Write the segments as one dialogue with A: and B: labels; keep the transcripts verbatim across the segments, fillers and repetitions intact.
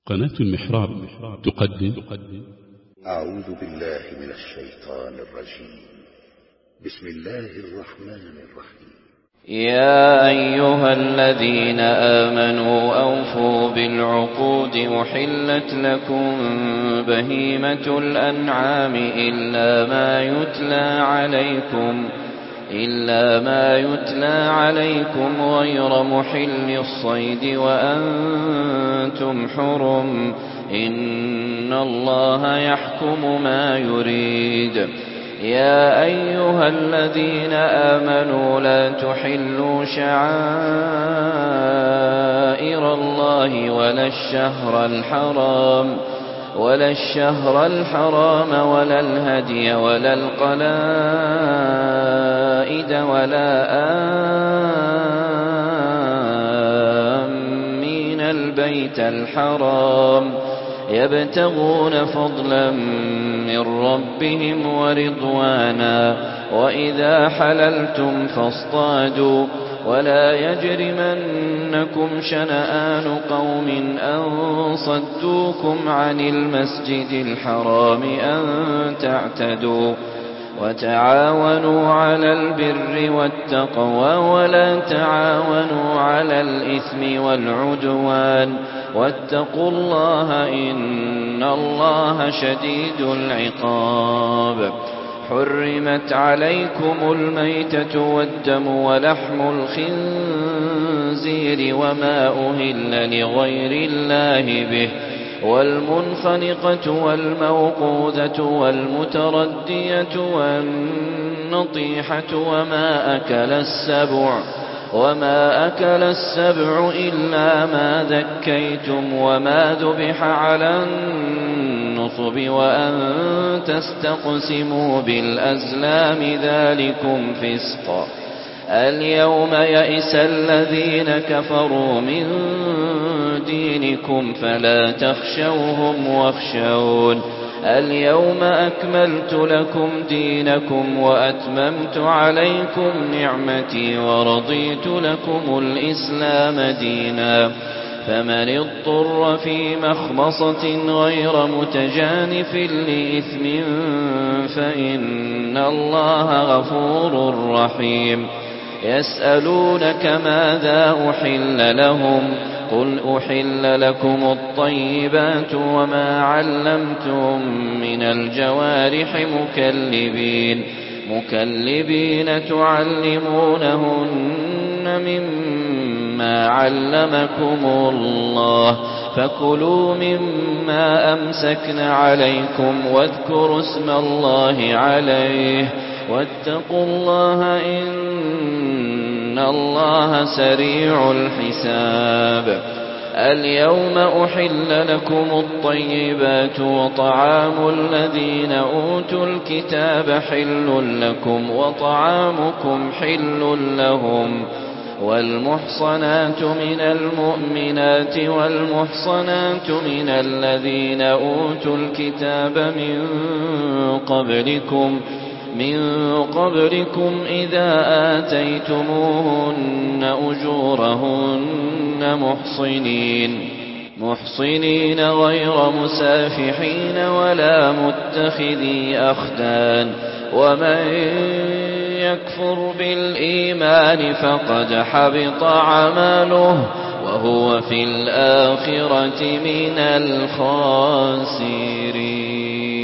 A: قناة المحراب تقدم
B: أعوذ بالله من الشيطان الرجيم. بسم الله الرحمن الرحيم.
C: يا أيها الذين آمنوا أوفوا بالعقود أحلت لكم بهيمة الأنعام إلا ما يتلى عليكم إلا ما يتلى عليكم غير محل الصيد وأنتم حرم إن الله يحكم ما يريد. يا أيها الذين آمنوا لا تحلوا شعائر الله ولا الشهر الحرام ولا الشهر الحرام ولا الهدي ولا القلائد ولا آمين البيت الحرام يبتغون فضلا من ربهم ورضوانا وإذا حللتم فاصطادوا ولا يجرمنكم شنآن قوم أن صدوكم عن المسجد الحرام أن تعتدوا وتعاونوا على البر والتقوى ولا تعاونوا على الإثم والعدوان واتقوا الله إن الله شديد العقاب. حرمت عليكم الميتة والدم ولحم الخنزير وما أهل لغير الله به والمنخنقة والموقوذة والمتردية والنطيحة وما أكل السبع وما أكل السبع إلا ما ذكيتم وما ذبح على النصب وأن تستقسموا بالأزلام ذلكم فسق. اليوم يئس الذين كفروا من دينكم فلا تخشوهم واخشون. اليوم أكملت لكم دينكم وأتممت عليكم نعمتي ورضيت لكم الإسلام دينا. فمن اضطر في مخمصة غير متجانف لإثم فإن الله غفور رحيم. يسألونك ماذا أحل لهم قل أحل لكم الطيبات وما علمتم من الجوارح مكلبين مكلبين تعلمونهن مما علمكم الله فكلوا مما أمسكن عليكم واذكروا اسم الله عليه واتقوا الله إن الله سريع الحساب. اليوم أحل لكم الطيبات وطعام الذين أوتوا الكتاب حل لكم وطعامكم حل لهم والمحصنات من المؤمنات والمحصنات من الذين أوتوا الكتاب من قبلكم من قبلكم إذا آتيتموهن أجورهن محصنين محصنين غير مسافحين ولا متخذي أخدان ومن يكفر بالإيمان فقد حبط عمله وهو في الآخرة من الخاسرين.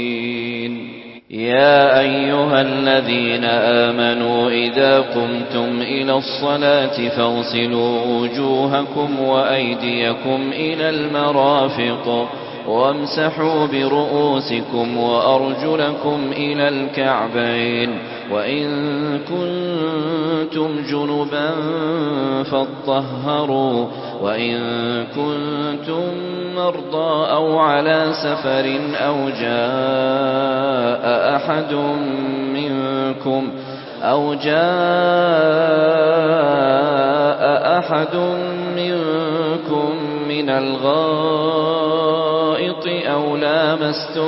C: يا أيها الذين آمنوا إذا قمتم إلى الصلاة فاغسلوا وجوهكم وأيديكم إلى المرافق وامسحوا برؤوسكم وأرجلكم إلى الكعبين وإن كنتم جنبا فاطهروا وإن كنتم مرضى أو على سفر أو جاء أحد منكم أو جاء أحد منكم من الغائط أو لامستم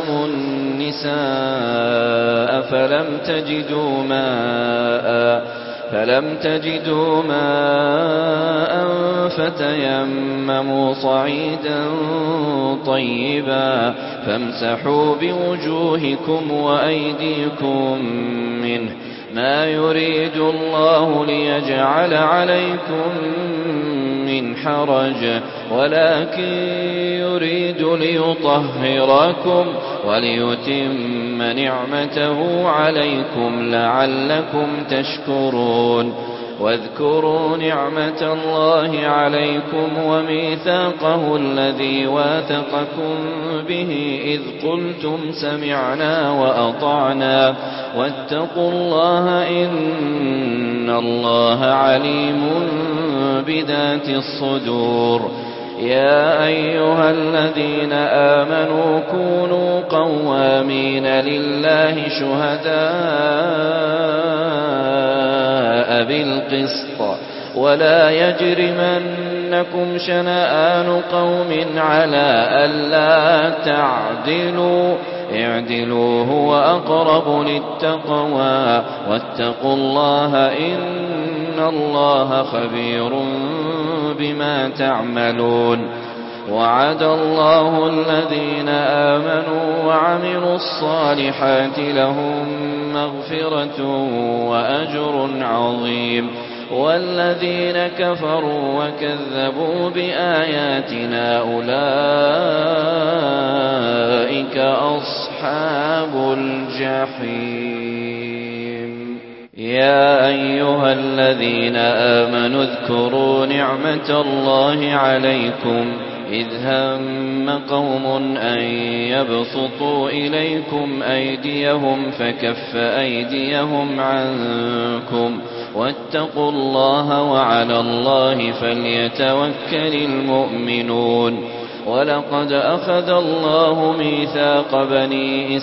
C: النساء فلم تجدوا ماء فلم تجدوا ماء فتيمموا صعيدا طيبا فامسحوا بوجوهكم وأيديكم منه ما يريد الله ليجعل عليكم من حرج ولكن يريد ليطهركم وليتم نعمته عليكم لعلكم تشكرون واذكروا نعمة الله عليكم وميثاقه الذي واثقكم به إذ قلتم سمعنا وأطعنا واتقوا الله إن الله عليم بذات الصدور يا أيها الذين آمنوا كونوا قوامين لله شهداء بالقسط ولا يجرمنكم شنآن قوم على ألا تعدلوا اعدلوا هو أقرب للتقوى واتقوا الله إن الله خبير بما تعملون وعد الله الذين آمنوا وعملوا الصالحات لهم مغفرة وأجر عظيم والذين كفروا وكذبوا بآياتنا أولئك أصحاب الجحيم يا أيها الذين آمنوا اذكروا نعمة الله عليكم إذ هم قوم أن يبسطوا إليكم أيديهم فكف أيديهم عنكم واتقوا الله وعلى الله فليتوكل المؤمنون ولقد أخذ الله ميثاق بني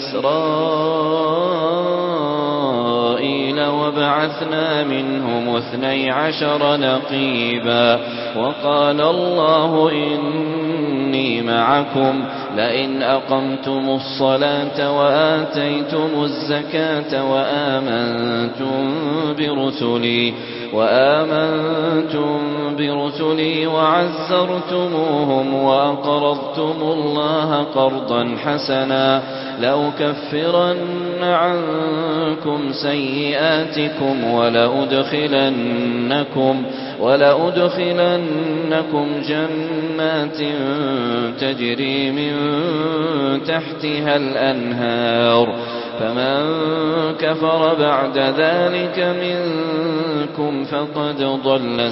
C: إسرائيل وبعثنا منهم اثني عشر نقيبا وقال الله إني معكم لئن أقمتم الصلاة وآتيتم الزكاة وآمنتم برسلي وآمنتم برسلي وعزرتموهم وأقرضتم الله قرضا حسنا لأكفرن عنكم سيئاتكم ولأدخلنكم ولأدخلنكم جنات تجري من تحتها الأنهار فمن كفر بعد ذلك منكم فقد ضل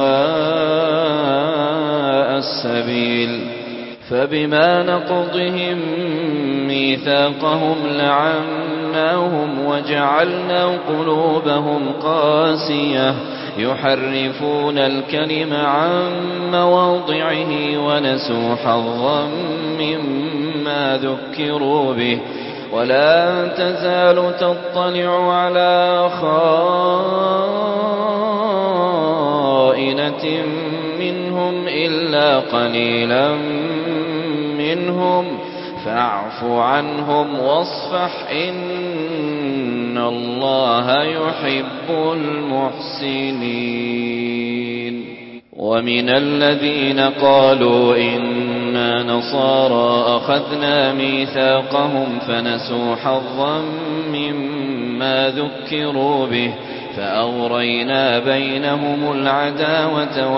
C: سواء السبيل فبما نقضهم ميثاقهم لعناهم وجعلنا قلوبهم قاسية يحرفون الكلم عن مواضعه ونسوا حظا مما ذكروا به ولا تزال تطلع على خائنة منهم إلا قليلا منهم فاعف عنهم واصفح إن الله يحب المحسنين ومن الذين قالوا إنا نصارى أخذنا ميثاقهم فنسوا حظا مما ذكروا به فأغرينا بينهم العداوة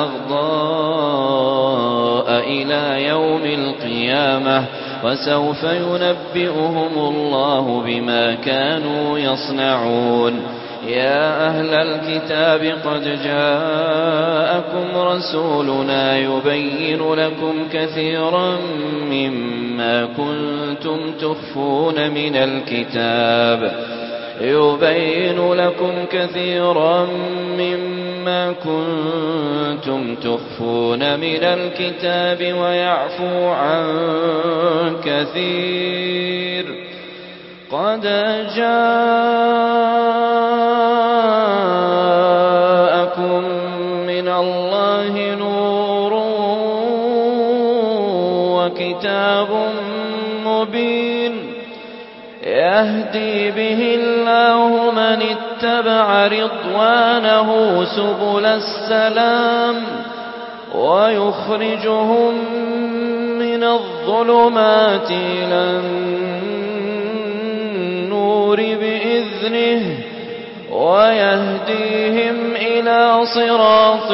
C: والبغضاء إلى يوم القيامة وسوف ينبئهم الله بما كانوا يصنعون يا أهل الكتاب قد جاءكم رسولنا يبين لكم كثيرا مما كنتم تخفون من الكتاب يبين لكم كثيرا مما كنتم تخفون من الكتاب ويعفو عن كثير قد جاءكم من الله نور وكتاب مبين يهدي به الله من اتبع رضوانه سبل السلام ويخرجهم من من الظلمات إلى النور بإذنه ويهديهم إلى صراط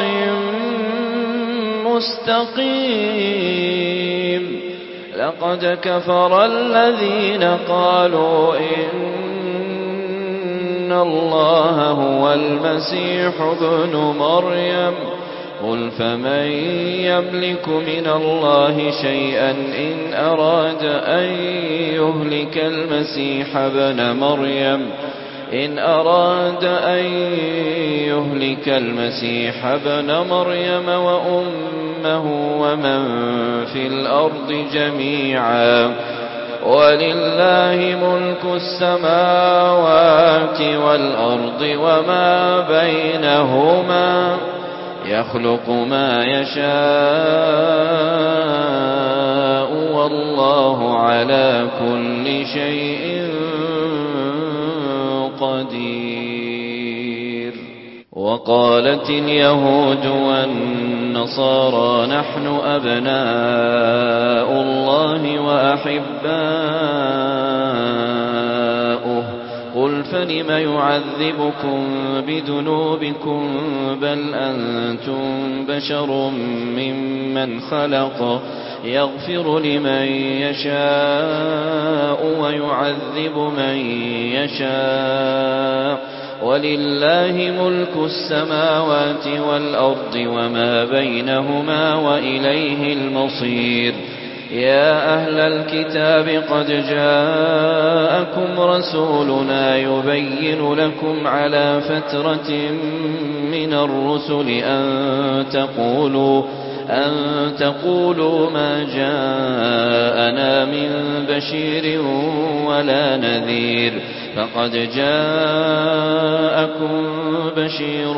C: مستقيم. لقد كفر الذين قالوا إن الله هو المسيح ابن مريم. قل فمن يملك من الله شيئا إن أراد أن يهلك المسيح ابن مريم إن أراد أن يهلك المسيح ابن مريم وأمه ومن في الأرض جميعا ولله ملك السماوات والأرض وما بينهما يخلق ما يشاء والله على كل شيء قدير. وقالت اليهود والنصارى نحن أبناء الله وأحباؤه. قل فلم يعذبكم بذنوبكم بل أنتم بشر ممن خلق يغفر لمن يشاء ويعذب من يشاء ولله ملك السماوات والأرض وما بينهما وإليه المصير. يا أهل الكتاب قد جاءكم رسولنا يبين لكم على فترة من الرسل أن تقولوا أن تقولوا ما جاءنا من بشير ولا نذير فقد جاءكم بشير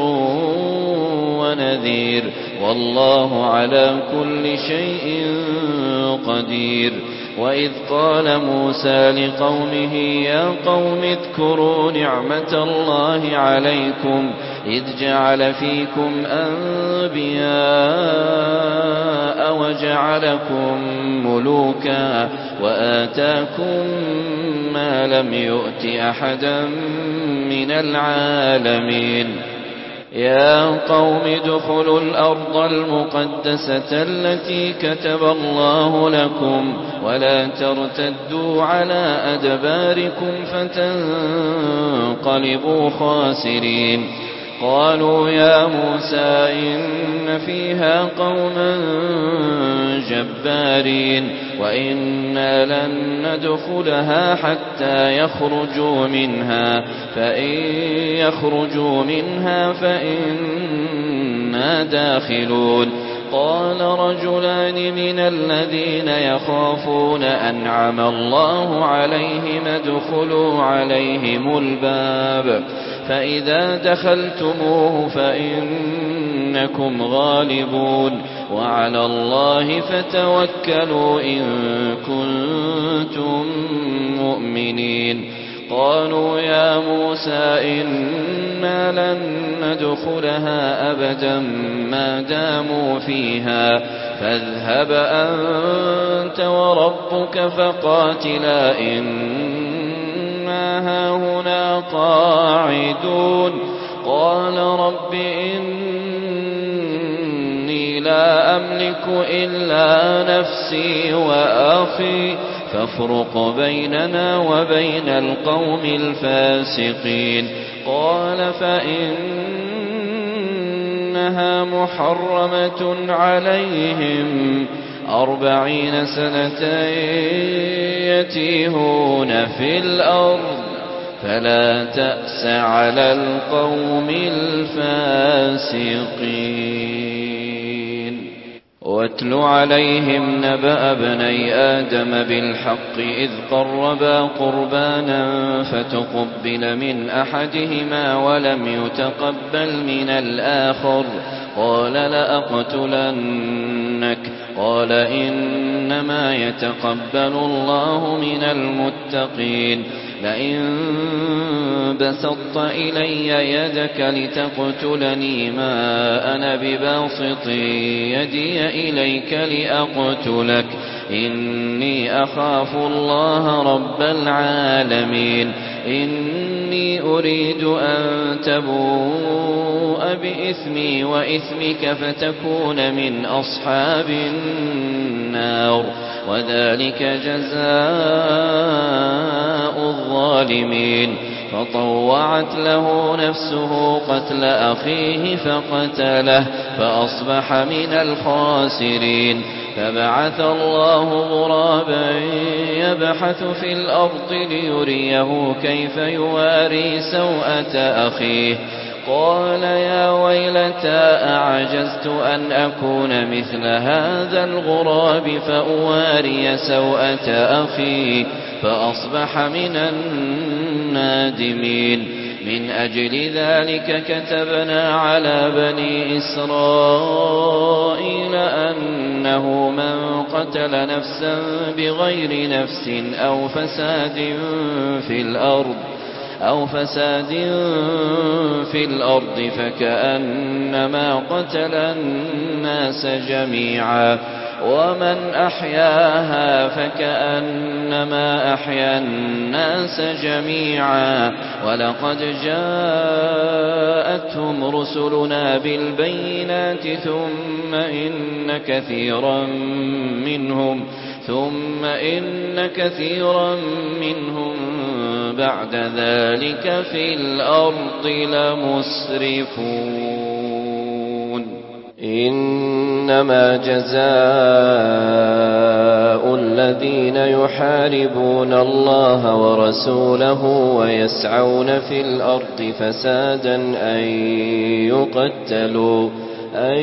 C: ونذير والله على كل شيء قدير. وإذ قال موسى لقومه يا قوم اذكروا نعمة الله عليكم إذ جعل فيكم أنبياء وجعلكم ملوكا وآتاكم ما لم يؤت أحدا من العالمين. يا قوم ادخلوا الأرض المقدسة التي كتب الله لكم ولا ترتدوا على أدباركم فتنقلبوا خاسرين. قالوا يا موسى إن فيها قوما جبارين وإنا لن ندخلها حتى يخرجوا منها فإن يخرجوا منها فإنا داخلون. قال رجلان من الذين يخافون أنعم الله عليهم ادخلوا عليهم الباب فإذا دخلتموه فإنكم غالبون وعلى الله فتوكلوا إن كنتم مؤمنين. قالوا يا موسى إنا لن ندخلها أبدا ما داموا فيها فاذهب أنت وربك فقاتلا إنا هاهنا قاعدون. قال رب إني لا أملك إلا نفسي وأخي فافرق بيننا وبين القوم الفاسقين. قال فإنها محرمة عليهم أربعين سنة يتيهون في الأرض فلا تأس على القوم الفاسقين. واتل عليهم نبأ ابني آدم بالحق إذ قربا قربانا فتقبل من أحدهما ولم يتقبل من الآخر قال لأقتلنك قال إنما يتقبل الله من المتقين. لئن بسطت إلي يدك لتقتلني ما أنا بباسط يدي إليك لأقتلك إني أخاف الله رب العالمين إني أريد أن تبوء بإثمي وإثمك فتكون من أصحاب النار وذلك جزاء الظالمين فطوعت له نفسه قتل أخيه فقتله فأصبح من الخاسرين فبعث الله غرابا يبحث في الأرض ليريه كيف يواري سوءة أخيه قال يا ويلتى أعجزت أن أكون مثل هذا الغراب فأواري سوءة أخي فأصبح من النادمين من أجل ذلك كتبنا على بني إسرائيل أنه من قتل نفسا بغير نفس أو فساد في الأرض أو فساد في الأرض فكأنما قتل الناس جميعا ومن أحياها فكأنما أحيا الناس جميعا ولقد جاءتهم رسلنا بالبينات ثم إن كثيرا منهم ثم إن كثيرا منهم بعد ذلك في الأرض لمسرفون إنما جزاء الذين يحاربون الله ورسوله ويسعون في الأرض فسادا أن يقتلوا أن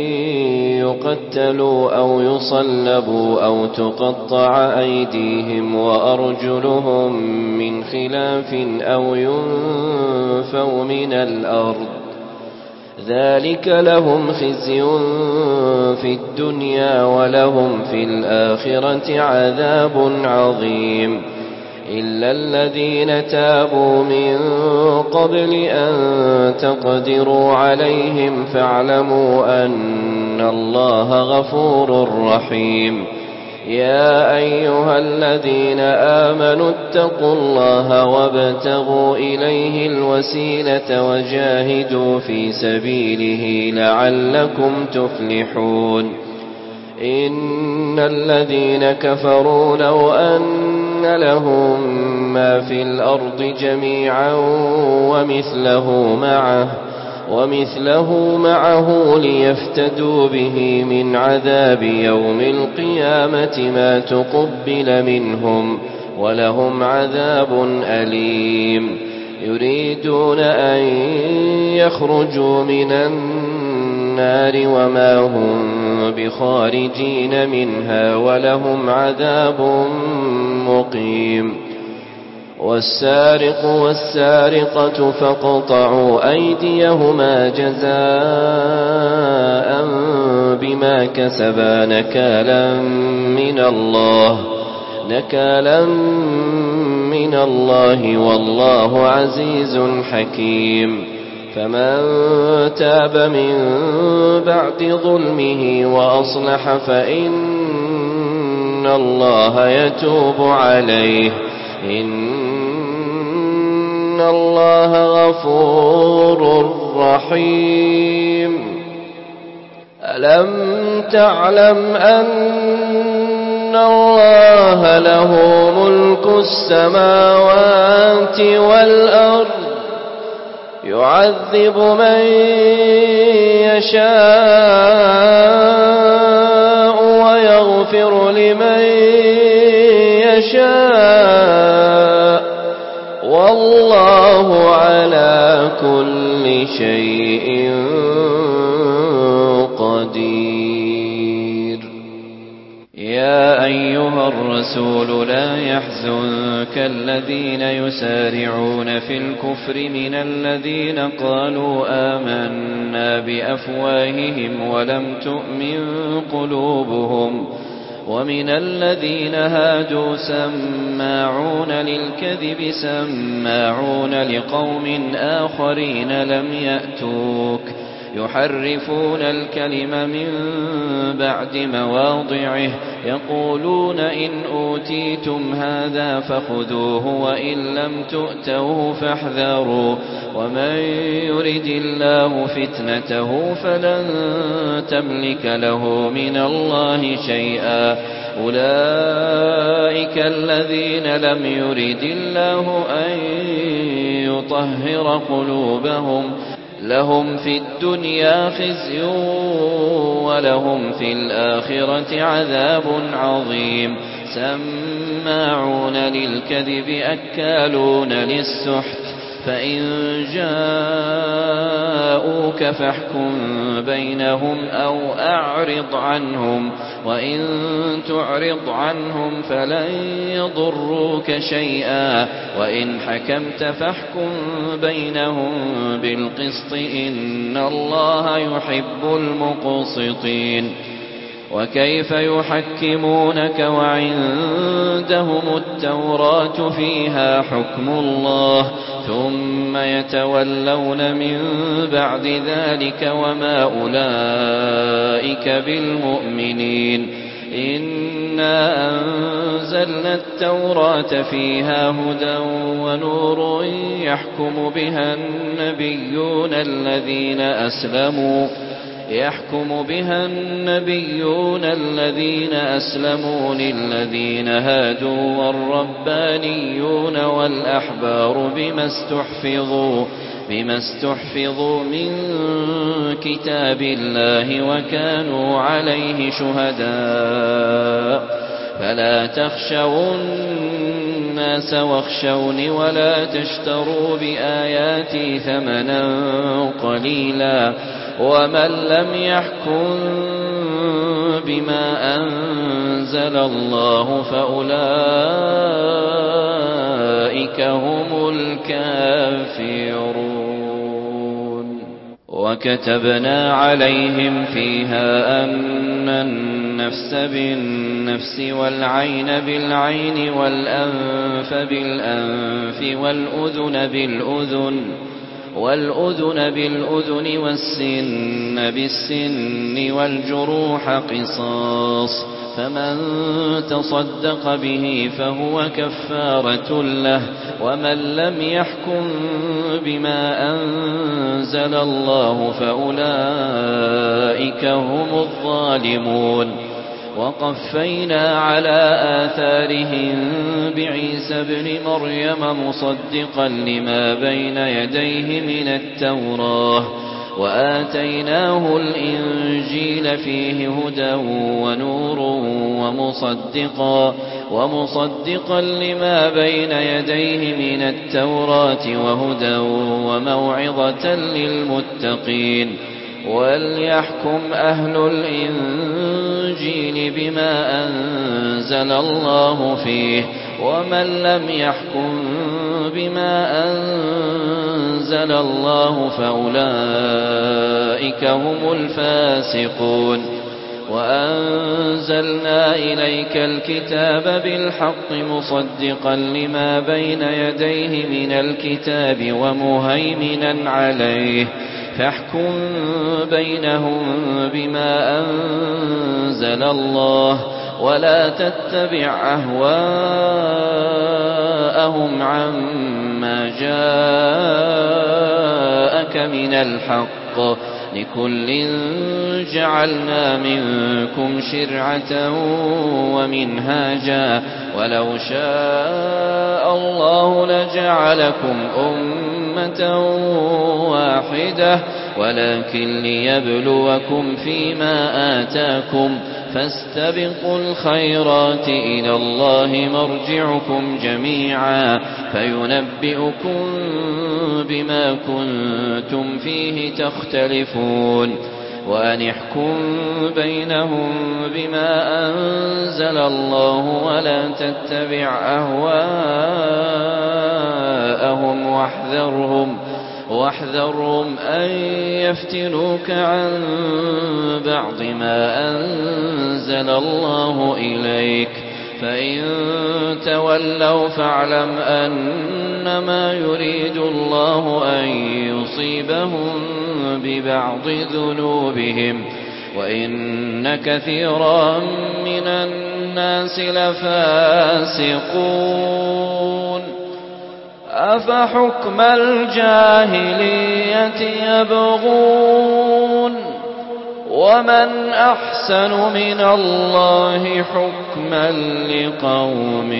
C: يقتلوا أو يصلبوا أو تقطع أيديهم وأرجلهم من خلاف أو ينفوا من الأرض ذلك لهم خزي في الدنيا ولهم في الآخرة عذاب عظيم إلا الذين تابوا من قبل أن تقدروا عليهم فاعلموا أن الله غفور رحيم يا أيها الذين آمنوا اتقوا الله وابتغوا إليه الوسيلة وجاهدوا في سبيله لعلكم تفلحون إن الذين كفروا لو أن لهم ما في الأرض جميعا ومثله معه ومثله معه ليفتدوا به من عذاب يوم القيامة ما تقبل منهم ولهم عذاب أليم يريدون أن يخرجوا من النار وما هم بخارجين منها ولهم عذاب مقيم والسارق والسارقة فاقطعوا أيديهما جزاء بما كسبا نكالا من الله نكالا من الله والله عزيز حكيم فمن تاب من بعد ظلمه وأصلح فإن الله يتوب عليه إن الله غفور رحيم ألم تعلم أن الله له ملك السماوات والأرض يعذب من يشاء ويغفر لمن يشاء والله على كل شيء قدير يا أيها الرسول لا يحزنك الذين يسارعون في الكفر من الذين قالوا آمنا بأفواههم ولم تؤمن قلوبهم ومن الذين هادوا سماعون للكذب سماعون لقوم آخرين لم يأتوك يحرفون الكلم من بعد مواضعه يقولون إن أوتيتم هذا فخذوه وإن لم تؤتوه فاحذروا ومن يرد الله فتنته فلن تملك له من الله شيئا أولئك الذين لم يرد الله أن يطهر قلوبهم لهم في الدنيا خزي ولهم في الآخرة عذاب عظيم سماعون للكذب أكالون للسحت فإن جاءوك فاحكم بينهم أو أعرض عنهم وإن تعرض عنهم فلن يضروك شيئا وإن حكمت فاحكم بينهم بالقسط إن الله يحب المقسطين وكيف يحكمونك وعندهم التوراة فيها حكم الله ثم يتولون من بعد ذلك وما أولئك بالمؤمنين إنا أنزلنا التوراة فيها هدى ونور يحكم بها النبيون الذين أسلموا يحكم بها النبيون الذين أسلموا للذين هادوا والربانيون والأحبار بما استحفظوا بما استحفظوا من كتاب الله وكانوا عليه شهداء فلا تخشوا الناس واخشوني ولا تشتروا بآياتي ثمنا قليلا ومن لم يحكم بما أنزل الله فأولئك هم الكافرون وكتبنا عليهم فيها أن النفس بالنفس والعين بالعين والأنف بالأنف والأذن بالأذن والأذن بالأذن والسن بالسن والجروح قصاص فمن تصدق به فهو كفارة له ومن لم يحكم بما أنزل الله فأولئك هم الظالمون وقفينا على آثارهم بعيسى ابن مريم مصدقا لما بين يديه من التوراة وآتيناه الإنجيل فيه هدى ونور ومصدقا ومصدقا لما بين يديه من التوراة وهدى وموعظة للمتقين وليحكم أهل الإنجيل بما أنزل الله فيه ومن لم يحكم بما أنزل الله فأولئك هم الفاسقون وأنزلنا إليك الكتاب بالحق مصدقا لما بين يديه من الكتاب ومهيمنا عليه فاحكم بينهم بما أنزل الله ولا تتبع أهواءهم عما جاءك من الحق لكل جعلنا منكم شرعة ومنهاجا ولو شاء الله لجعلكم أمة واحدة ولكن ليبلوكم فيما آتاكم فاستبقوا الخيرات إلى الله مرجعكم جميعا فينبئكم بما كنتم فيه تختلفون وأن احكم بينهم بما أنزل الله ولا تتبع أهواءهم واحذرهم واحذرهم أن يفتنوك عن بعض ما أنزل الله إليك فإن تولوا فاعلم أنما يريد الله أن يصيبهم ببعض ذنوبهم وإن كثيرا من الناس لفاسقون أفحكم الجاهلية يبغون ومن أحسن من الله حكما لقوم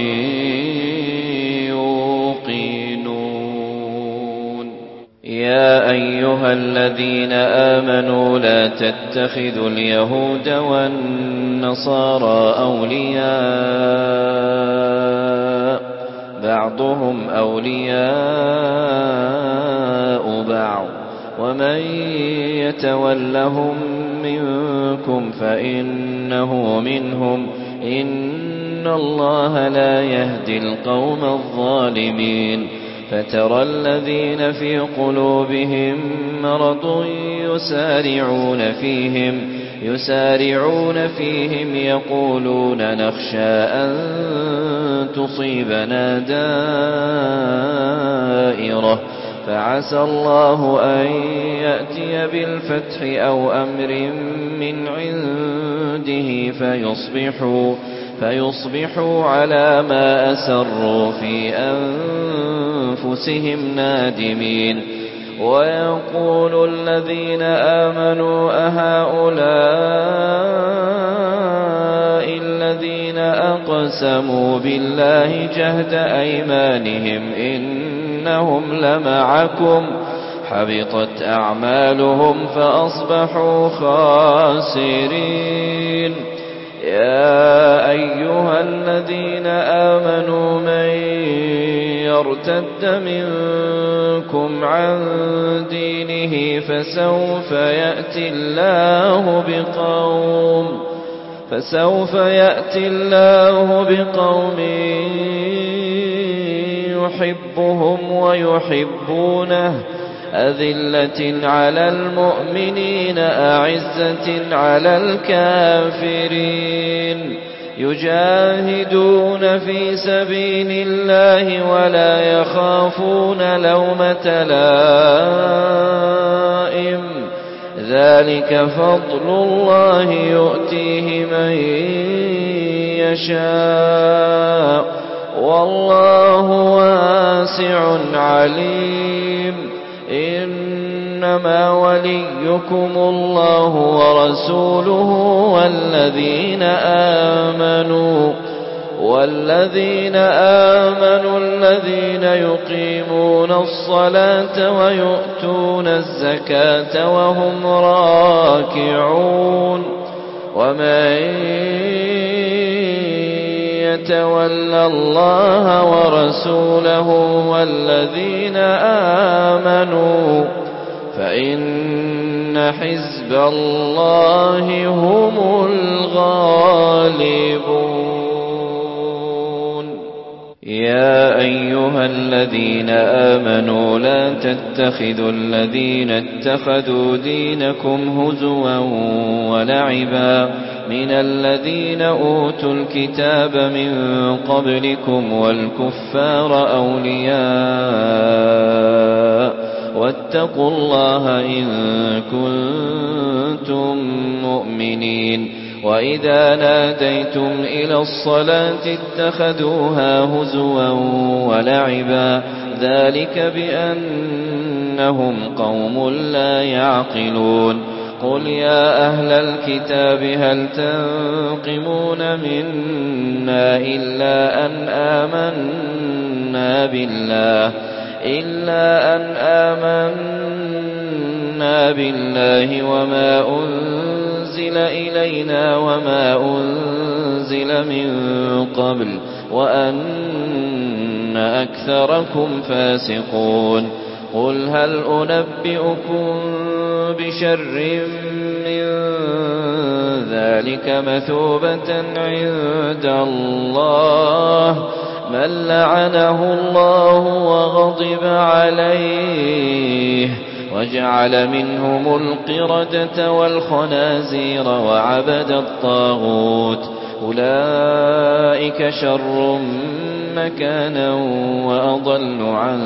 C: يوقنون يا أيها الذين آمنوا لا تتخذوا اليهود والنصارى أولياء بعضهم أولياء بعض ومن يتولهم منكم فإنه منهم إن الله لا يهدي القوم الظالمين فترى الذين في قلوبهم مرض يسارعون فيهم يسارعون فيهم يقولون نخشى أن تصيبنا دائرة فعسى الله أن يأتي بالفتح أو أمر من عنده فيصبحوا, فيصبحوا على ما أسروا في أنفسهم نادمين ويقول الذين آمنوا أهؤلاء الذين أقسموا بالله جهد أيمانهم إنهم لمعكم حبطت أعمالهم فأصبحوا خاسرين يا أيها الذين آمنوا من يرتد منكم عن دينه فسوف يأتي الله بقوم فسوف يأتي الله بقوم يحبهم ويحبونه أذلة على المؤمنين أعزة على الكافرين يجاهدون في سبيل الله ولا يخافون لومة لائم ذلك فضل الله يؤتيه من يشاء والله واسع عليم إنما وليكم الله ورسوله والذين آمنوا والذين آمنوا الذين يقيمون الصلاة ويؤتون الزكاة وهم راكعون ومن يتولى الله ورسوله والذين آمنوا فإن حزب الله هم الغالبون يا أيها الذين آمنوا لا تتخذوا الذين اتخذوا دينكم هزوا ولعبا من الذين أوتوا الكتاب من قبلكم والكفار أولياء واتقوا الله إن كنتم مؤمنين وإذا ناديتم إلى الصلاة اتخذوها هزوا ولعبا ذلك بأنهم قوم لا يعقلون قل يا أهل الكتاب هل تنقمون منا إلا أن آمنا بالله إلا أن آمنا بالله وما أنزل إلينا وما أنزل من قبل وأن أكثركم فاسقون قل هل أنبئكم بشر من ذلك مثوبة عند الله من لعنه الله وغضب عليه وجعل منهم القردة والخنازير وعبد الطاغوت أولئك شر مكانا وأضل عن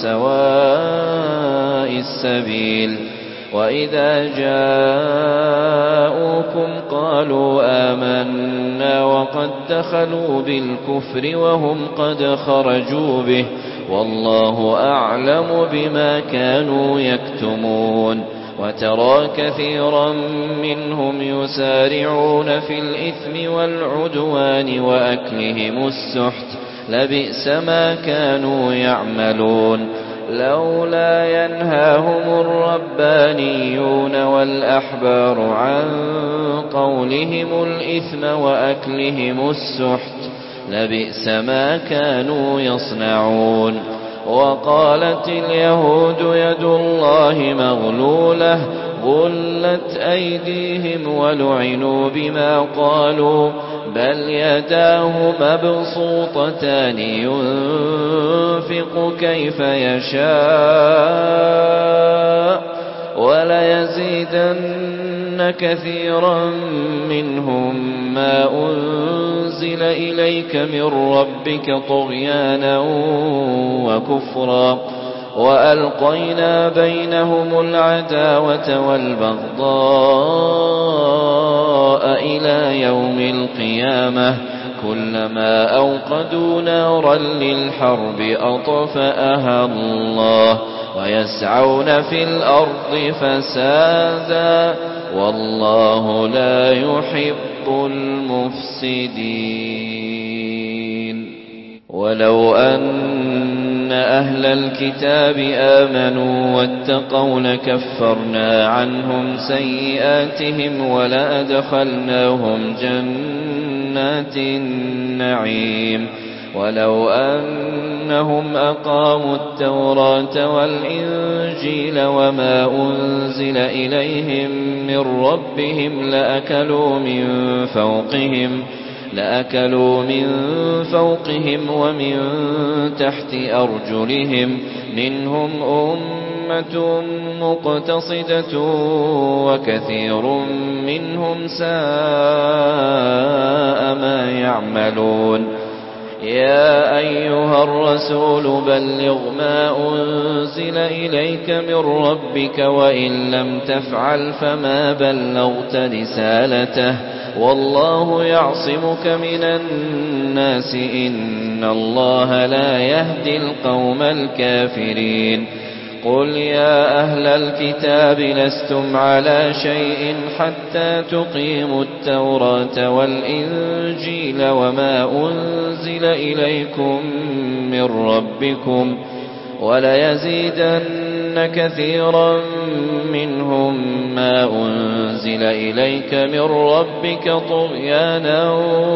C: سواء السبيل وإذا جاءوكم قالوا آمنا وقد دخلوا بالكفر وهم قد خرجوا به والله أعلم بما كانوا يكتمون وترى كثيرا منهم يسارعون في الإثم والعدوان وأكلهم السحت لبئس ما كانوا يعملون لولا ينهاهم الربانيون والأحبار عن قولهم الإثم وأكلهم السحت لبئس ما كانوا يصنعون وقالت اليهود يد الله مغلولة غلت أيديهم ولعنوا بما قالوا بل يداه مبسوطتان ينفق كيف يشاء وليزيدن كثيرا منهم ما أنزل إليك من ربك طغيانا وكفرا وألقينا بينهم العداوة والبغضاء إلى يوم القيامة كلما أوقدوا نارا للحرب أطفأها الله ويسعون في الأرض فسادا والله لا يحب المفسدين ولو أن أهل الكتاب آمنوا واتقوا لكفرنا عنهم سيئاتهم ولأدخلناهم جنات النعيم ولو أنهم أقاموا التوراة والإنجيل وما أنزل إليهم من ربهم لأكلوا من فوقهم لأكلوا من فوقهم ومن تحت أرجلهم منهم أمة مقتصدة وكثير منهم ساء ما يعملون يا أيها الرسول بلغ ما أنزل إليك من ربك وإن لم تفعل فما بلغت رسالته والله يعصمك من الناس إن الله لا يهدي القوم الكافرين قل يا أهل الكتاب لستم على شيء حتى تقيموا التوراة والإنجيل وما أنزل إليكم من ربكم وليزيدن كثيرا منهم ما أنزل إليك من ربك طغيانا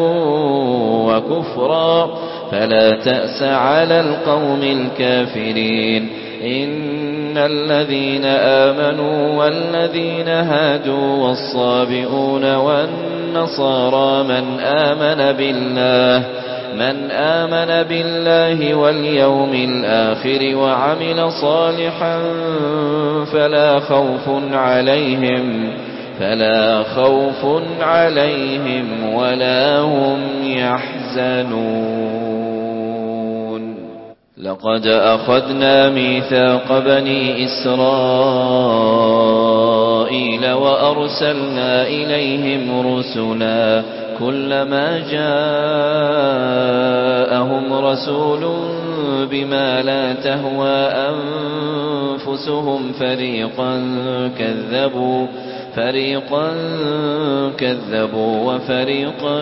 C: وكفرا فلا تأس على القوم الكافرين إن الذين آمنوا والذين هادوا والصابئون والنصارى من آمن بالله من آمن بالله واليوم الآخر وعمل صالحا فلا خوف عليهم فلا خوف عليهم ولا هم يحزنون لقد أخذنا ميثاق بني إسرائيل وأرسلنا إليهم رسلا كلما جاءهم رسول بما لا تهوى أنفسهم فريقا كذبوا فريقا كذبوا وفريقا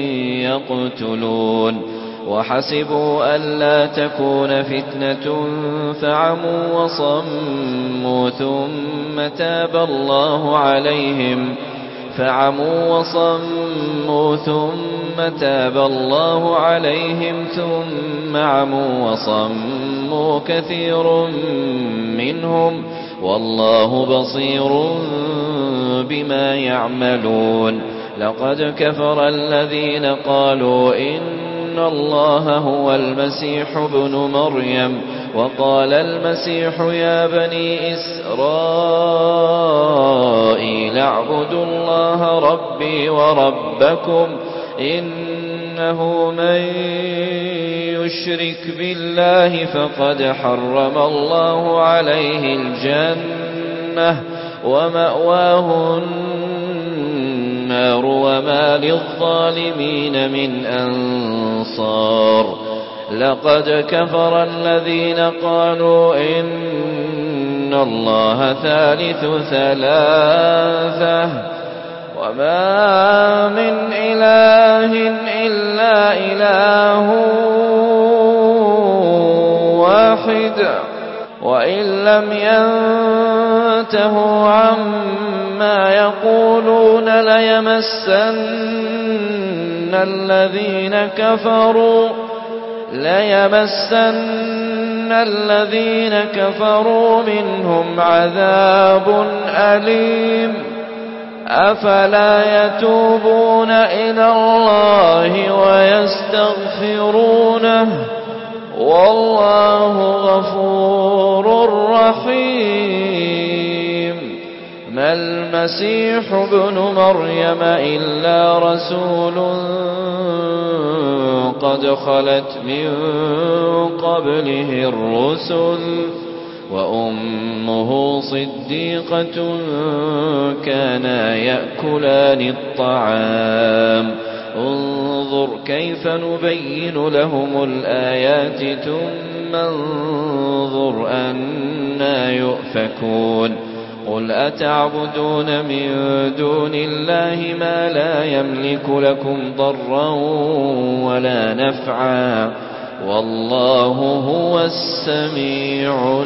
C: يقتلون وحسبوا ألا تكون فتنة فعموا وصموا ثم تاب الله عليهم فعموا وصموا ثم تاب الله عليهم ثم عموا وصموا كثير منهم والله بصير بما يعملون لقد كفر الذين قالوا إن الله هو المسيح ابن مريم وقال المسيح يا بني إسرائيل اعبدوا الله ربي وربكم إنه من يشرك بالله فقد حرم الله عليه الجنة ومأواه النار وما للظالمين من أنصار لقد كفر الذين قالوا إن الله ثالث ثلاثة وما من إله إلا إله واحد وإن لم ينتهوا عما يقولون ليمسن الذين كفروا ليمسن الذين كفروا منهم عذاب أليم أفلا يتوبون إلى الله ويستغفرونه والله غفور رحيم ما المسيح ابن مريم إلا رسول قد خلت من قبله الرسل وأمه صديقة كانا يأكلان الطعام انظر كيف نبين لهم الآيات ثم انظر أنا يؤفكون قل أتعبدون من دون الله ما لا يملك لكم ضرا ولا نفعا والله هو السميع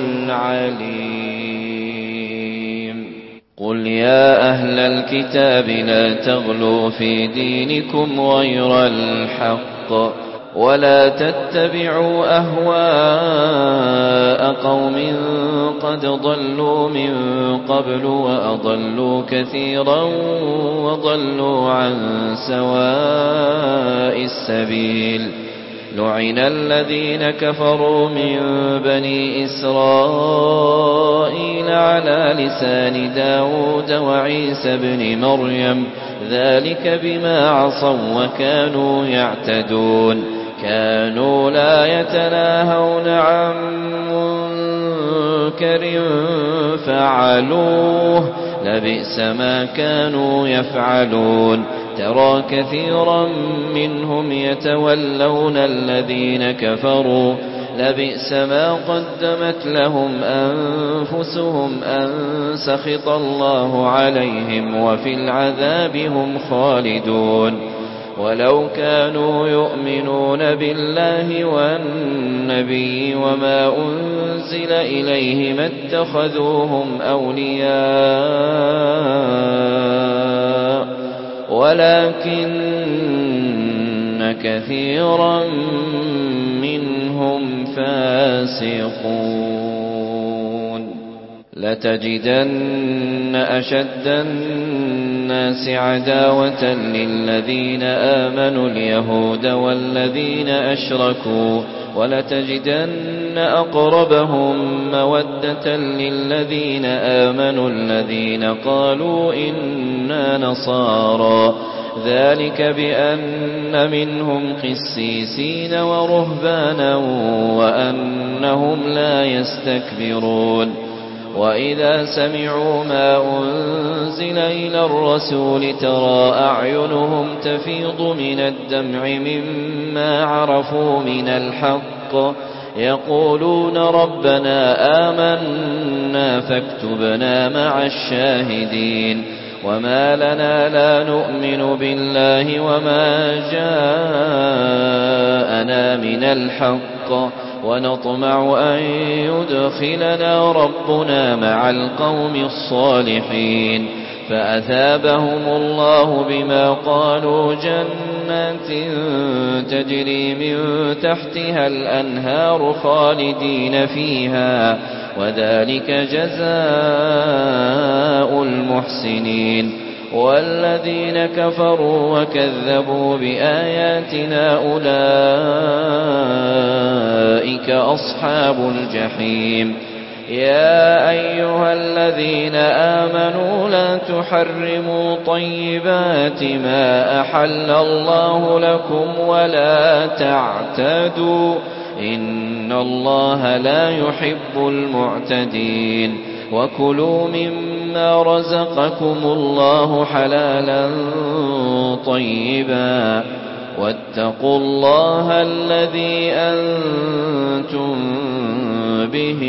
C: العليم قل يا أهل الكتاب لا تغلوا في دينكم غير الحق ولا تتبعوا أهواء قوم قد ضلوا من قبل وأضلوا كثيرا وضلوا عن سواء السبيل لعن الذين كفروا من بني إسرائيل على لسان داود وعيسى بن مريم ذلك بما عصوا وكانوا يعتدون كانوا لا يتناهون عن منكر فعلوه لبئس ما كانوا يفعلون ترى كثيرا منهم يتولون الذين كفروا لبئس ما قدمت لهم أنفسهم أن سخط الله عليهم وفي العذاب هم خالدون ولو كانوا يؤمنون بالله والنبي وما أنزل إليه ما اتخذوهم أولياء ولكن كثيرا منهم فاسقون لتجدن أشد الناس عداوة للذين آمنوا اليهود والذين أشركوا ولتجدن أقربهم مودة للذين آمنوا الذين قالوا إنا نصارى ذلك بأن منهم قسيسين ورهبانا وأنهم لا يستكبرون وإذا سمعوا ما أنزل إلى الرسول ترى أعينهم تفيض من الدمع مما عرفوا من الحق يقولون ربنا آمنا فاكتبنا مع الشاهدين وما لنا لا نؤمن بالله وما جاءنا من الحق ونطمع أن يدخلنا ربنا مع القوم الصالحين فأثابهم الله بما قالوا جنات تجري من تحتها الأنهار خالدين فيها وذلك جزاء المحسنين والذين كفروا وكذبوا بآياتنا أولئك أصحاب الجحيم يا أيها الذين آمنوا لا تحرموا طيبات ما أحل الله لكم ولا تعتدوا إن الله لا يحب المعتدين وكلوا مما رزقكم الله حلالا طيبا واتقوا الله الذي أنتم به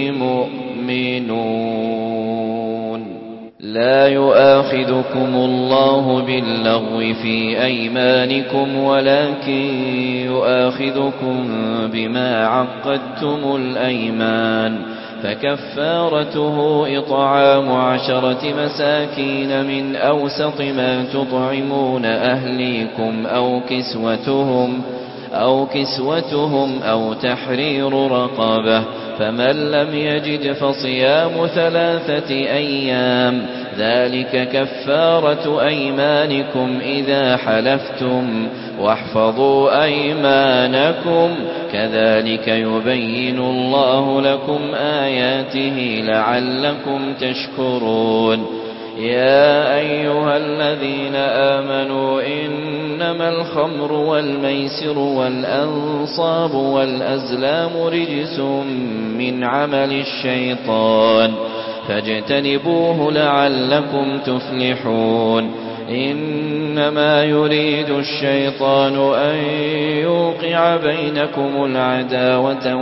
C: مؤمنون لا يؤاخذكم الله باللغو في أيمانكم ولكن يؤاخذكم بما عقدتم الأيمان فكفارته إطعام عشرة مساكين من أوسط ما تطعمون أهليكم أو كسوتهم أو كسوتهم أو تحرير رقبة فمن لم يجد فصيام ثلاثة أيام ذلك كفارة أيمانكم إذا حلفتم واحفظوا أيمانكم كذلك يبين الله لكم آياته لعلكم تشكرون يا أيها الذين آمنوا إنما الخمر والميسر والأنصاب والأزلام رجس من عمل الشيطان فاجتنبوه لعلكم تفلحون إنما يريد الشيطان أن يوقع بينكم العداوة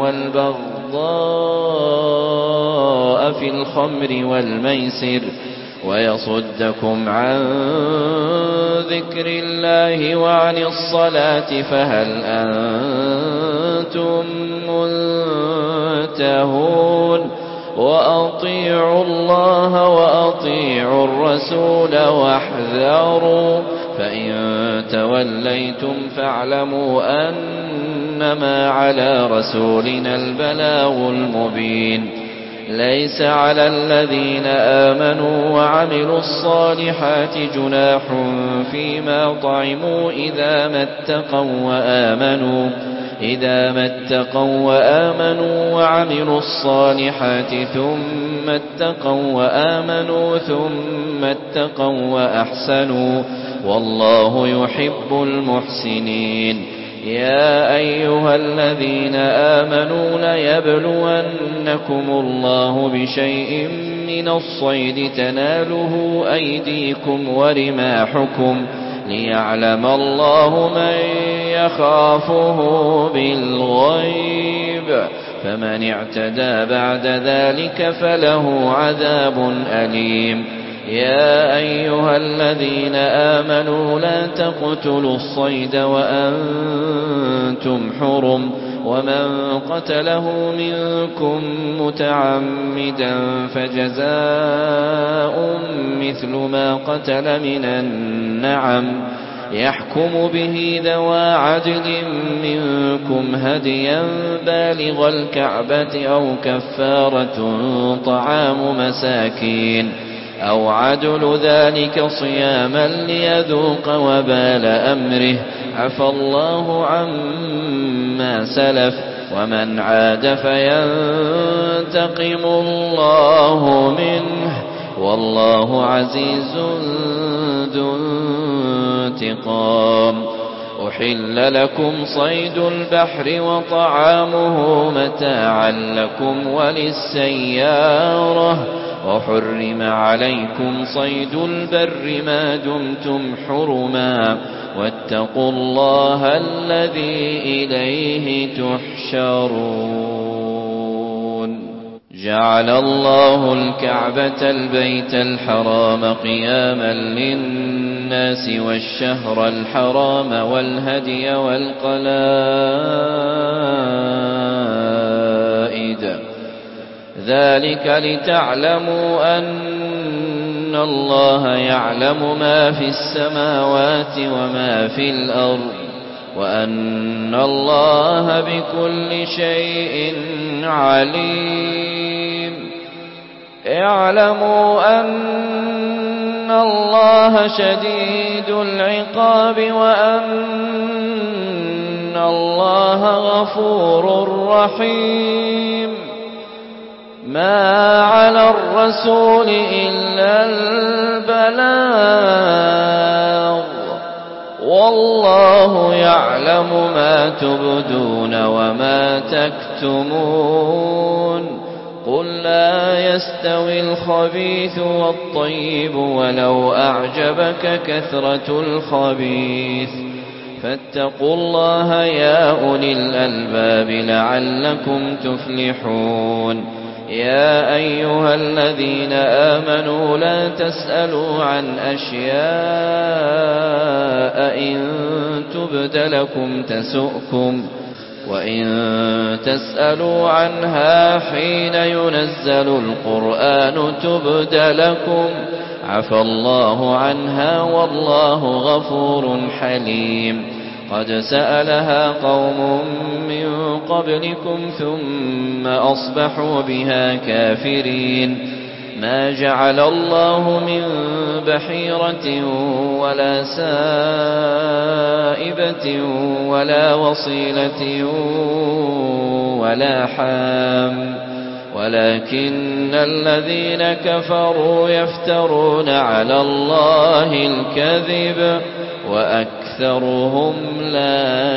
C: والبغضاء في الخمر والميسر ويصدكم عن ذكر الله وعن الصلاة فهل أنتم منتهون وأطيعوا الله وأطيعوا الرسول واحذروا فإن توليتم فاعلموا أنما على رسولنا البلاغ المبين ليس على الذين آمنوا وعملوا الصالحات جناح فيما طعموا إذا ما اتقوا وآمنوا إذا ما اتقوا وآمنوا وعملوا الصالحات ثم اتقوا وآمنوا ثم اتقوا وأحسنوا والله يحب المحسنين يا أيها الذين آمنوا ليبلونكم الله بشيء من الصيد تناله أيديكم ورماحكم ليعلم الله من يخافه بالغيب فمن اعتدى بعد ذلك فله عذاب أليم يا أيها الذين آمنوا لا تقتلوا الصيد وأنتم حرم ومن قتله منكم متعمدا فجزاء مثل ما قتل من النعم يحكم به ذوى عدل منكم هديا بالغ الكعبة أو كفارة طعام مساكين أو عدل ذلك صياما ليذوق وبال أمره عفى الله عما سلف ومن عاد فينتقم الله منه والله عزيز ذو انتقام أحل لكم صيد البحر وطعامه متاعا لكم وللسيارة وحرم عليكم صيد البر ما دمتم حرما واتقوا الله الذي إليه تحشرون جعل الله الكعبة البيت الحرام قياما للناس والشهر الحرام والهدي والقلائد ذلك لتعلموا أن الله يعلم ما في السماوات وما في الأرض وأن الله بكل شيء عليم اعلموا أن الله شديد العقاب وأن الله غفور رحيم ما على الرسول إلا البلاغ والله يعلم ما تبدون وما تكتمون قل لا يستوي الخبيث والطيب ولو أعجبك كثرة الخبيث فاتقوا الله يا أولي الألباب لعلكم تفلحون يا أيها الذين آمنوا لا تسألوا عن أشياء إن تبد لكم تسؤكم وإن تسألوا عنها حين ينزل القرآن تبد لكم عفى الله عنها والله غفور حليم قد سألها قوم من قبلكم ثم أصبحوا بها كافرين ما جعل الله من بحيرة ولا سائبة ولا وصيلة ولا حام ولكن الذين كفروا يفترون على الله الكذب وأكثرهم لا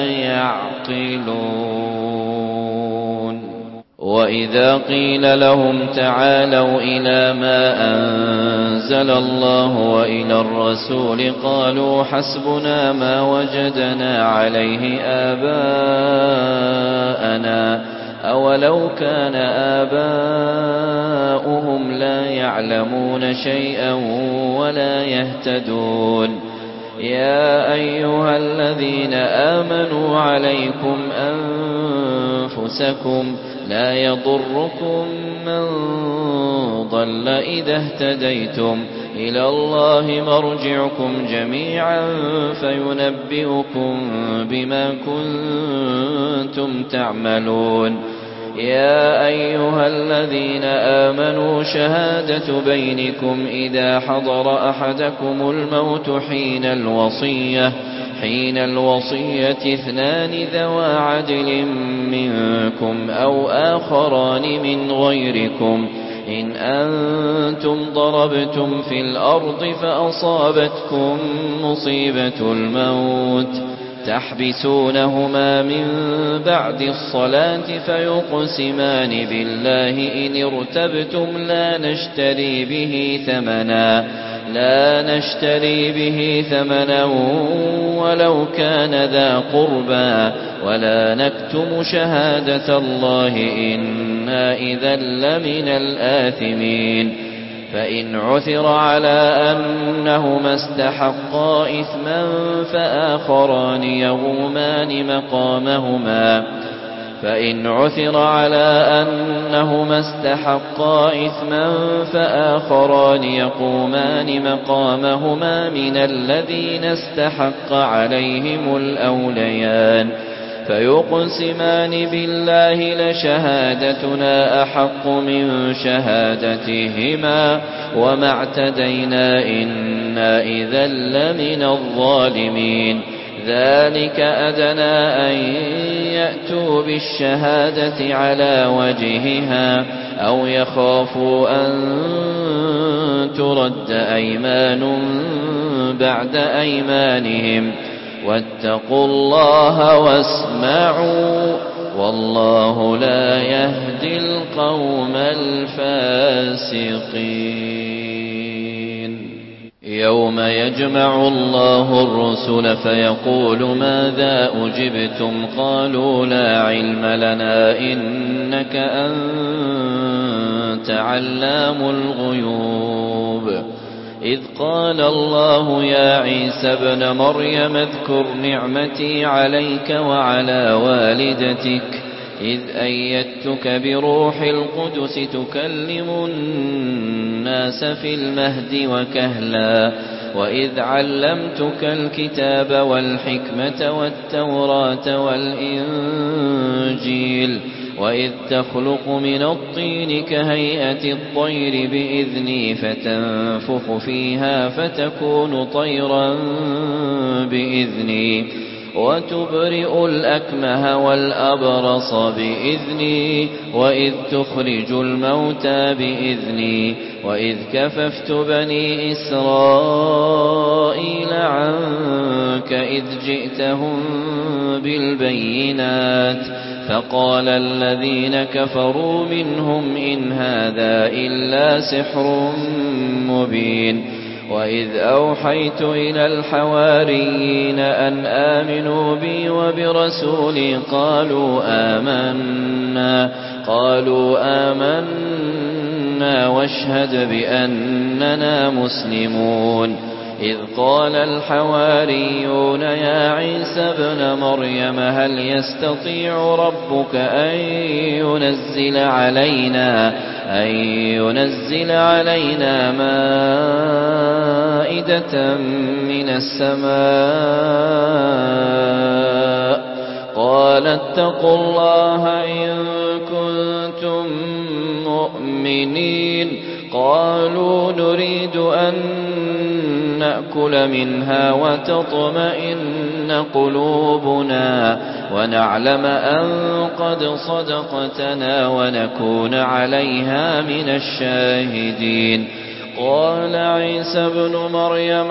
C: يعقلون وإذا قيل لهم تعالوا إلى ما أنزل الله وإلى الرسول قالوا حسبنا ما وجدنا عليه آباءنا أولو كان آباؤهم لا يعلمون شيئا ولا يهتدون يا أيها الذين آمنوا عليكم أنفسكم لا يضركم من ضل إذا اهتديتم إلى الله مرجعكم جميعا فينبئكم بما كنتم تعملون يا أيها الذين آمنوا شهادة بينكم إذا حضر أحدكم الموت حين الوصية حين الوصية اثنان ذوى عدل منكم أو آخران من غيركم إن أنتم ضربتم في الأرض فأصابتكم مصيبة الموت تحبسونهما من بعد الصلاة فيقسمان بالله إن ارتبتم لا نشتري به ثمنا لا نشتري به ثمنا ولو كان ذا قربى ولا نكتم شهادة الله إنا إذا لمن الآثمين فإن عثر على أنهما استحقا إثما فآخران يقومان مقامهما فإن عثر على أنهما استحقا إثما فآخران يقومان مقامهما من الذين استحق عليهم الأوليان فيقسمان بالله لشهادتنا أحق من شهادتهما وما اعتدينا إنا إذا لمن الظالمين ذلك أدنى أن يأتوا بالشهادة على وجهها أو يخافوا أن ترد أيمان بعد أيمانهم واتقوا الله واسمعوا والله لا يهدي القوم الفاسقين يوم يجمع الله الرسل فيقول ماذا أجبتم قالوا لا علم لنا إنك أنت علام الغيوب إذ قال الله يا عيسى ابن مريم اذكر نعمتي عليك وعلى والدتك إذ أيدتك بروح القدس تكلم الناس في المهد وكهلا وإذ علمتك الكتاب والحكمة والتوراة والإنجيل وإذ تخلق من الطين كهيئة الطير بإذني فتنفخ فيها فتكون طيرا بإذني وتبرئ الأكمه والأبرص بإذني وإذ تخرج الموتى بإذني وإذ كففت بني إسرائيل عنك إذ جئتهم بالبينات فقال الذين كفروا منهم إن هذا إلا سحر مبين وإذ أوحيت إلى الحواريين أن آمنوا بي وبرسولي قالوا آمنا قالوا آمنا واشهد بأننا مسلمون إذ قال الحواريون يا عيسى ابن مريم هل يستطيع ربك أن ينزل علينا أن ينزل علينا مائدة من السماء قال اتقوا الله إن كنتم مؤمنين قالوا نريد أن نأكل منها وتطمئن قلوبنا ونعلم أن قد صدقتنا ونكون عليها من الشاهدين قال عيسى ابن مريم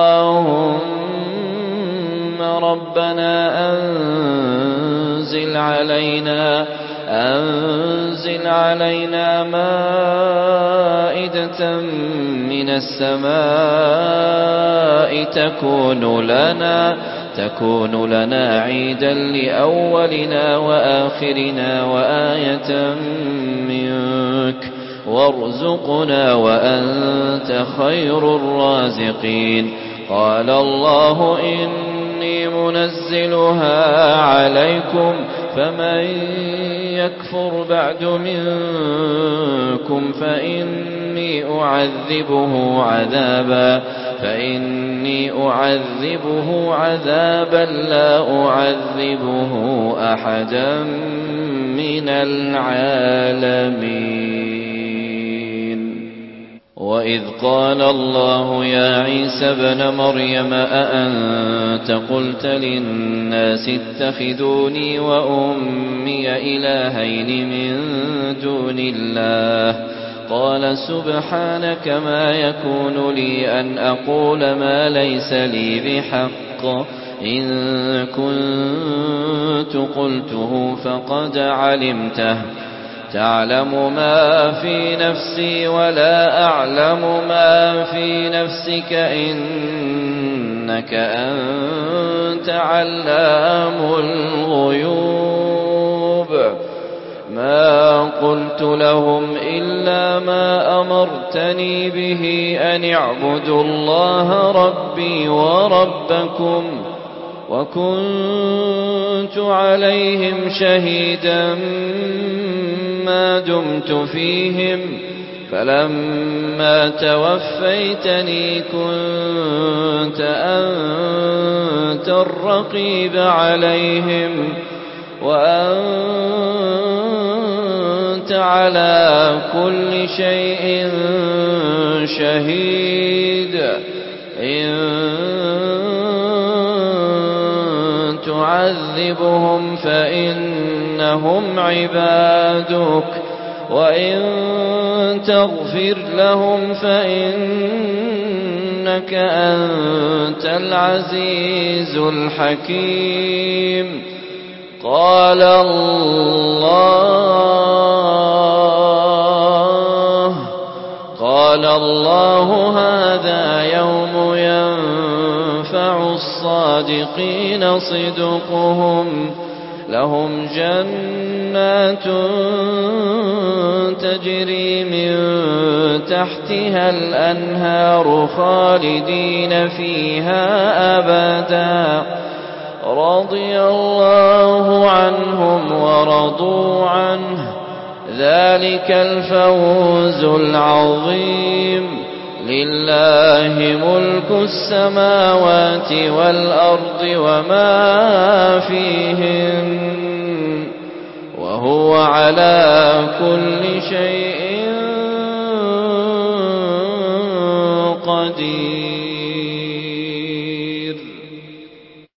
C: اللهم ربنا أنزل علينا أنزل علينا مائدة من السماء تكون لنا تكون لنا عيدا لأولنا وآخرنا وآية منك وارزقنا وأنت خير الرازقين قال الله إني منزلها عليكم فمن يكفر بعد منكم فإني أعذبه عذابا فإني أعذبه عذابا لا أعذبه أحدا من العالمين وإذ قال الله يا عيسى ابن مريم أأنت قلت للناس اتخذوني وأمي إلهين من دون الله قال سبحانك ما يكون لي أن أقول ما ليس لي بحق إن كنت قلته فقد علمته تعلم ما في نفسي ولا أعلم ما في نفسك إنك أنت علام الغيوب ما قلت لهم إلا ما أمرتني به أن اعبدوا الله ربي وربكم وكنت عليهم شهيدا ما دمت فيهم فلما توفيتني كنت أنت الرقيب عليهم وأنت على كل شيء شهيد إن تعذبهم فإنهم عبادك وإن تغفر لهم فإنك أنت العزيز الحكيم قال الله قال الله هذا يوم ينفع الصادقين صدقهم لهم جنات تجري من تحتها الأنهار خالدين فيها أبدا رضي الله عنهم ورضوا عنه ذلك الفوز العظيم لله ملك السماوات والأرض وما فيهن وهو على كل شيء قدير